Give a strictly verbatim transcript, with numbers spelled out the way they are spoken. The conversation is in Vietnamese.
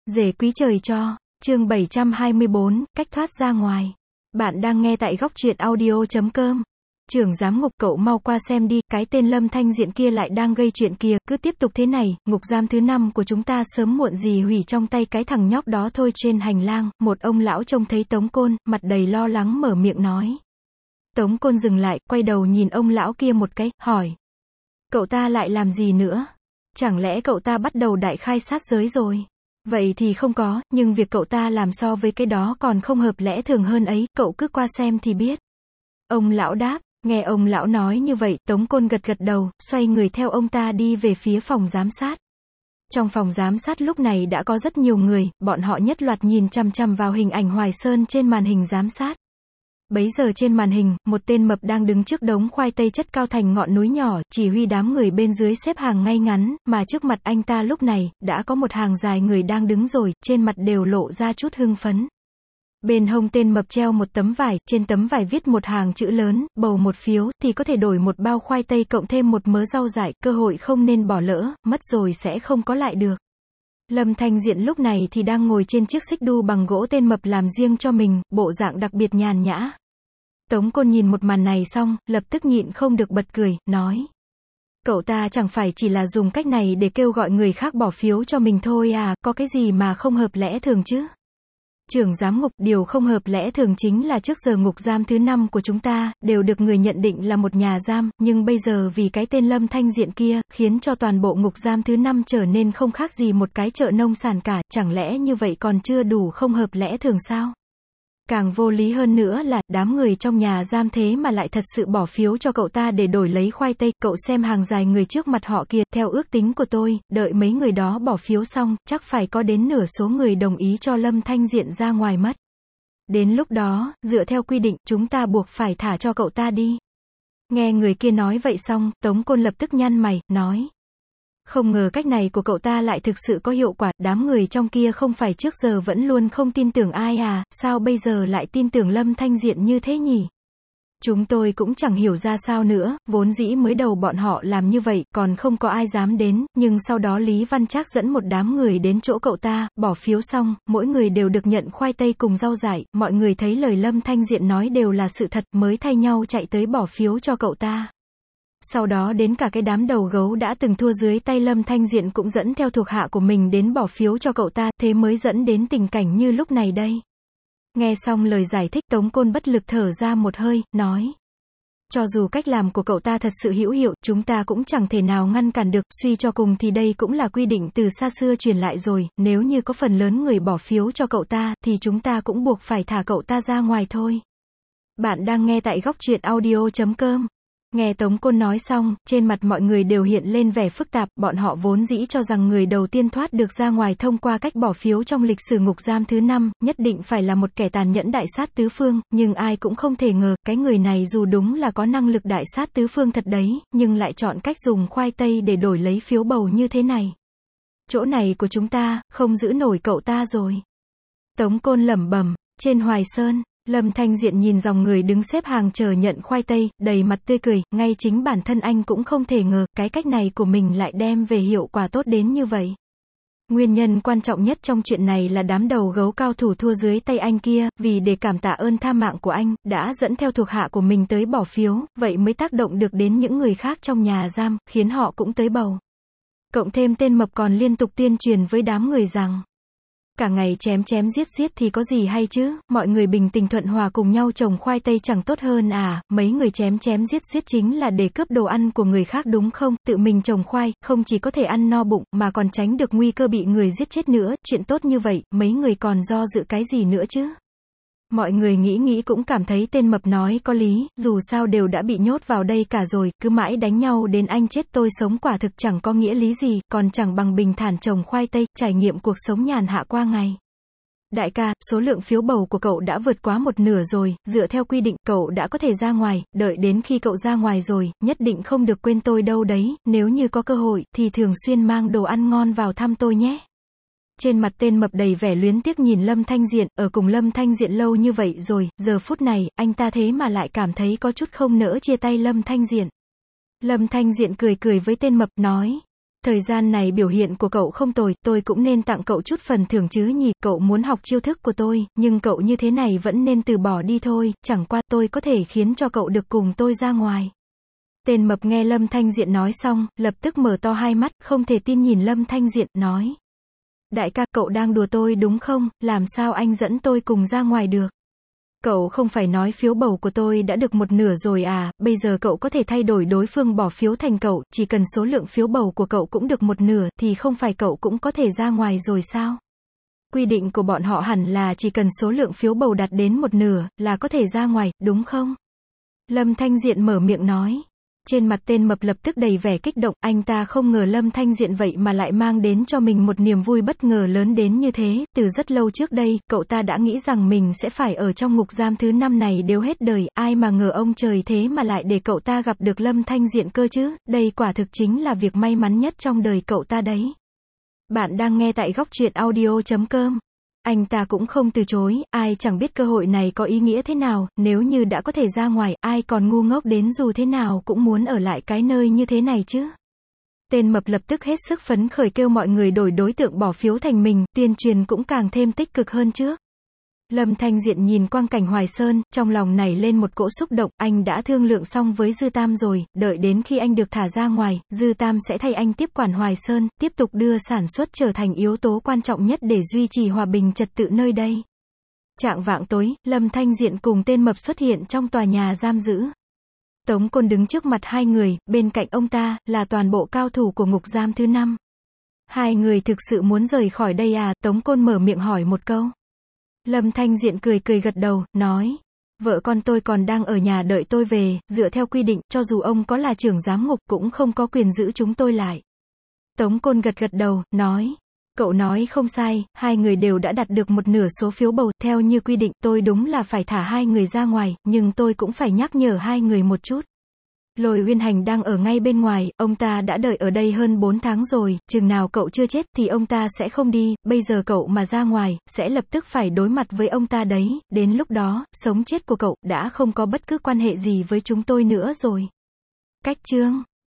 Rể quý trời cho, chương bảy trăm hai mươi bốn, cách thoát ra ngoài. Bạn đang nghe tại góc truyện audio chấm com. Trưởng giám ngục, cậu mau qua xem đi, cái tên Lâm Thanh Diện kia lại đang gây chuyện kìa, cứ tiếp tục thế này, ngục giam thứ năm của chúng ta sớm muộn gì hủy trong tay cái thằng nhóc đó thôi. Trên hành lang, một ông lão trông thấy Tống Côn, mặt đầy lo lắng mở miệng nói. Tống Côn dừng lại, quay đầu nhìn ông lão kia một cái, hỏi. Cậu ta lại làm gì nữa? Chẳng lẽ cậu ta bắt đầu đại khai sát giới rồi? Vậy thì không có, nhưng việc cậu ta làm so với cái đó còn không hợp lẽ thường hơn ấy, cậu cứ qua xem thì biết. Ông lão đáp, nghe ông lão nói như vậy, Tống Côn gật gật đầu, xoay người theo ông ta đi về phía phòng giám sát. Trong phòng giám sát lúc này đã có rất nhiều người, bọn họ nhất loạt nhìn chằm chằm vào hình ảnh Hoài Sơn trên màn hình giám sát. Bấy giờ trên màn hình, một tên mập đang đứng trước đống khoai tây chất cao thành ngọn núi nhỏ, chỉ huy đám người bên dưới xếp hàng ngay ngắn, mà trước mặt anh ta lúc này, đã có một hàng dài người đang đứng rồi, trên mặt đều lộ ra chút hưng phấn. Bên hông tên mập treo một tấm vải, trên tấm vải viết một hàng chữ lớn, bầu một phiếu, thì có thể đổi một bao khoai tây cộng thêm một mớ rau dại, cơ hội không nên bỏ lỡ, mất rồi sẽ không có lại được. Lâm Thanh Diện lúc này thì đang ngồi trên chiếc xích đu bằng gỗ tên mập làm riêng cho mình, bộ dạng đặc biệt nhàn nhã. Tống Côn nhìn một màn này xong, lập tức nhịn không được bật cười, nói. Cậu ta chẳng phải chỉ là dùng cách này để kêu gọi người khác bỏ phiếu cho mình thôi à, có cái gì mà không hợp lẽ thường chứ? Trưởng giám ngục, điều không hợp lẽ thường chính là trước giờ ngục giam thứ năm của chúng ta, đều được người nhận định là một nhà giam, nhưng bây giờ vì cái tên Lâm Thanh Diện kia, khiến cho toàn bộ ngục giam thứ năm trở nên không khác gì một cái chợ nông sản cả, chẳng lẽ như vậy còn chưa đủ không hợp lẽ thường sao? Càng vô lý hơn nữa là, đám người trong nhà giam thế mà lại thật sự bỏ phiếu cho cậu ta để đổi lấy khoai tây, cậu xem hàng dài người trước mặt họ kìa, theo ước tính của tôi, đợi mấy người đó bỏ phiếu xong, chắc phải có đến nửa số người đồng ý cho Lâm Thanh Diện ra ngoài mất. Đến lúc đó, dựa theo quy định, chúng ta buộc phải thả cho cậu ta đi. Nghe người kia nói vậy xong, Tống Côn lập tức nhăn mày, nói. Không ngờ cách này của cậu ta lại thực sự có hiệu quả, đám người trong kia không phải trước giờ vẫn luôn không tin tưởng ai à, sao bây giờ lại tin tưởng Lâm Thanh Diện như thế nhỉ? Chúng tôi cũng chẳng hiểu ra sao nữa, vốn dĩ mới đầu bọn họ làm như vậy, còn không có ai dám đến, nhưng sau đó Lý Văn Trác dẫn một đám người đến chỗ cậu ta, bỏ phiếu xong, mỗi người đều được nhận khoai tây cùng rau dại, mọi người thấy lời Lâm Thanh Diện nói đều là sự thật, mới thay nhau chạy tới bỏ phiếu cho cậu ta. Sau đó đến cả cái đám đầu gấu đã từng thua dưới tay Lâm Thanh Diện cũng dẫn theo thuộc hạ của mình đến bỏ phiếu cho cậu ta, thế mới dẫn đến tình cảnh như lúc này đây. Nghe xong lời giải thích, Tống Côn bất lực thở ra một hơi, nói. Cho dù cách làm của cậu ta thật sự hữu hiệu, chúng ta cũng chẳng thể nào ngăn cản được, suy cho cùng thì đây cũng là quy định từ xa xưa truyền lại rồi, nếu như có phần lớn người bỏ phiếu cho cậu ta, thì chúng ta cũng buộc phải thả cậu ta ra ngoài thôi. Bạn đang nghe tại góc truyện audio chấm com. Nghe Tống Côn nói xong, trên mặt mọi người đều hiện lên vẻ phức tạp, bọn họ vốn dĩ cho rằng người đầu tiên thoát được ra ngoài thông qua cách bỏ phiếu trong lịch sử ngục giam thứ năm, nhất định phải là một kẻ tàn nhẫn đại sát tứ phương, nhưng ai cũng không thể ngờ, cái người này dù đúng là có năng lực đại sát tứ phương thật đấy, nhưng lại chọn cách dùng khoai tây để đổi lấy phiếu bầu như thế này. Chỗ này của chúng ta, không giữ nổi cậu ta rồi. Tống Côn lẩm bẩm, trên Hoài Sơn. Lâm Thanh Diện nhìn dòng người đứng xếp hàng chờ nhận khoai tây, đầy mặt tươi cười, ngay chính bản thân anh cũng không thể ngờ, cái cách này của mình lại đem về hiệu quả tốt đến như vậy. Nguyên nhân quan trọng nhất trong chuyện này là đám đầu gấu cao thủ thua dưới tay anh kia, vì để cảm tạ ơn tha mạng của anh, đã dẫn theo thuộc hạ của mình tới bỏ phiếu, vậy mới tác động được đến những người khác trong nhà giam, khiến họ cũng tới bầu. Cộng thêm tên mập còn liên tục tuyên truyền với đám người rằng, cả ngày chém chém giết giết thì có gì hay chứ, mọi người bình tình thuận hòa cùng nhau trồng khoai tây chẳng tốt hơn à, mấy người chém chém giết giết chính là để cướp đồ ăn của người khác đúng không, tự mình trồng khoai, không chỉ có thể ăn no bụng, mà còn tránh được nguy cơ bị người giết chết nữa, chuyện tốt như vậy, mấy người còn do dự cái gì nữa chứ. Mọi người nghĩ nghĩ cũng cảm thấy tên mập nói có lý, dù sao đều đã bị nhốt vào đây cả rồi, cứ mãi đánh nhau đến anh chết tôi sống quả thực chẳng có nghĩa lý gì, còn chẳng bằng bình thản trồng khoai tây, trải nghiệm cuộc sống nhàn hạ qua ngày. Đại ca, số lượng phiếu bầu của cậu đã vượt quá một nửa rồi, dựa theo quy định, cậu đã có thể ra ngoài, đợi đến khi cậu ra ngoài rồi, nhất định không được quên tôi đâu đấy, nếu như có cơ hội, thì thường xuyên mang đồ ăn ngon vào thăm tôi nhé. Trên mặt tên mập đầy vẻ luyến tiếc nhìn Lâm Thanh Diện, ở cùng Lâm Thanh Diện lâu như vậy rồi, giờ phút này, anh ta thế mà lại cảm thấy có chút không nỡ chia tay Lâm Thanh Diện. Lâm Thanh Diện cười cười với tên mập, nói. Thời gian này biểu hiện của cậu không tồi, tôi cũng nên tặng cậu chút phần thưởng chứ nhỉ, cậu muốn học chiêu thức của tôi, nhưng cậu như thế này vẫn nên từ bỏ đi thôi, chẳng qua tôi có thể khiến cho cậu được cùng tôi ra ngoài. Tên mập nghe Lâm Thanh Diện nói xong, lập tức mở to hai mắt, không thể tin nhìn Lâm Thanh Diện, nói. Đại ca, cậu đang đùa tôi đúng không, làm sao anh dẫn tôi cùng ra ngoài được? Cậu không phải nói phiếu bầu của tôi đã được một nửa rồi à, bây giờ cậu có thể thay đổi đối phương bỏ phiếu thành cậu, chỉ cần số lượng phiếu bầu của cậu cũng được một nửa, thì không phải cậu cũng có thể ra ngoài rồi sao? Quy định của bọn họ hẳn là chỉ cần số lượng phiếu bầu đạt đến một nửa, là có thể ra ngoài, đúng không? Lâm Thanh Diện mở miệng nói. Trên mặt tên mập lập tức đầy vẻ kích động, anh ta không ngờ Lâm Thanh Diện vậy mà lại mang đến cho mình một niềm vui bất ngờ lớn đến như thế, từ rất lâu trước đây, cậu ta đã nghĩ rằng mình sẽ phải ở trong ngục giam thứ năm này đều hết đời, ai mà ngờ ông trời thế mà lại để cậu ta gặp được Lâm Thanh Diện cơ chứ, đây quả thực chính là việc may mắn nhất trong đời cậu ta đấy. Bạn đang nghe tại góc truyện audio chấm com. Anh ta cũng không từ chối, ai chẳng biết cơ hội này có ý nghĩa thế nào, nếu như đã có thể ra ngoài, ai còn ngu ngốc đến dù thế nào cũng muốn ở lại cái nơi như thế này chứ. Tên mập lập tức hết sức phấn khởi kêu mọi người đổi đối tượng bỏ phiếu thành mình, tuyên truyền cũng càng thêm tích cực hơn trước. Lâm Thanh Diện nhìn quang cảnh Hoài Sơn, trong lòng nảy lên một cỗ xúc động, anh đã thương lượng xong với Dư Tam rồi, đợi đến khi anh được thả ra ngoài, Dư Tam sẽ thay anh tiếp quản Hoài Sơn, tiếp tục đưa sản xuất trở thành yếu tố quan trọng nhất để duy trì hòa bình trật tự nơi đây. Chạng vạng tối, Lâm Thanh Diện cùng tên mập xuất hiện trong tòa nhà giam giữ. Tống Côn đứng trước mặt hai người, bên cạnh ông ta, là toàn bộ cao thủ của ngục giam thứ năm. Hai người thực sự muốn rời khỏi đây à, Tống Côn mở miệng hỏi một câu. Lâm Thanh Diện cười cười gật đầu, nói, vợ con tôi còn đang ở nhà đợi tôi về, dựa theo quy định, cho dù ông có là trưởng giám ngục cũng không có quyền giữ chúng tôi lại. Tống Côn gật gật đầu, nói, cậu nói không sai, hai người đều đã đạt được một nửa số phiếu bầu, theo như quy định, tôi đúng là phải thả hai người ra ngoài, nhưng tôi cũng phải nhắc nhở hai người một chút. Lôi Uyên Hành đang ở ngay bên ngoài, ông ta đã đợi ở đây hơn bốn tháng rồi, chừng nào cậu chưa chết thì ông ta sẽ không đi, bây giờ cậu mà ra ngoài, sẽ lập tức phải đối mặt với ông ta đấy, đến lúc đó, sống chết của cậu đã không có bất cứ quan hệ gì với chúng tôi nữa rồi. Cách chương